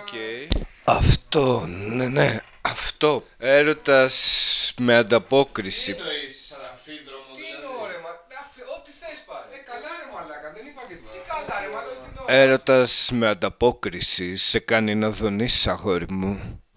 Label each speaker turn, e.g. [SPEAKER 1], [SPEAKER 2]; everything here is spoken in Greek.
[SPEAKER 1] Αυτό, ναι, αυτό. Έρωτας με ανταπόκριση.
[SPEAKER 2] Τι εννοείς σαν αμφίδρομο
[SPEAKER 1] Τι
[SPEAKER 2] δηλαδή?
[SPEAKER 1] εννοώ ρε ό,τι θες πάρε.
[SPEAKER 2] Καλά ρε μαλάκα, δεν είπα και
[SPEAKER 1] Τι καλά ρε μα, τι εννοώ. Έρωτας με ανταπόκριση σε κάνει να δονείς αγόρι μου.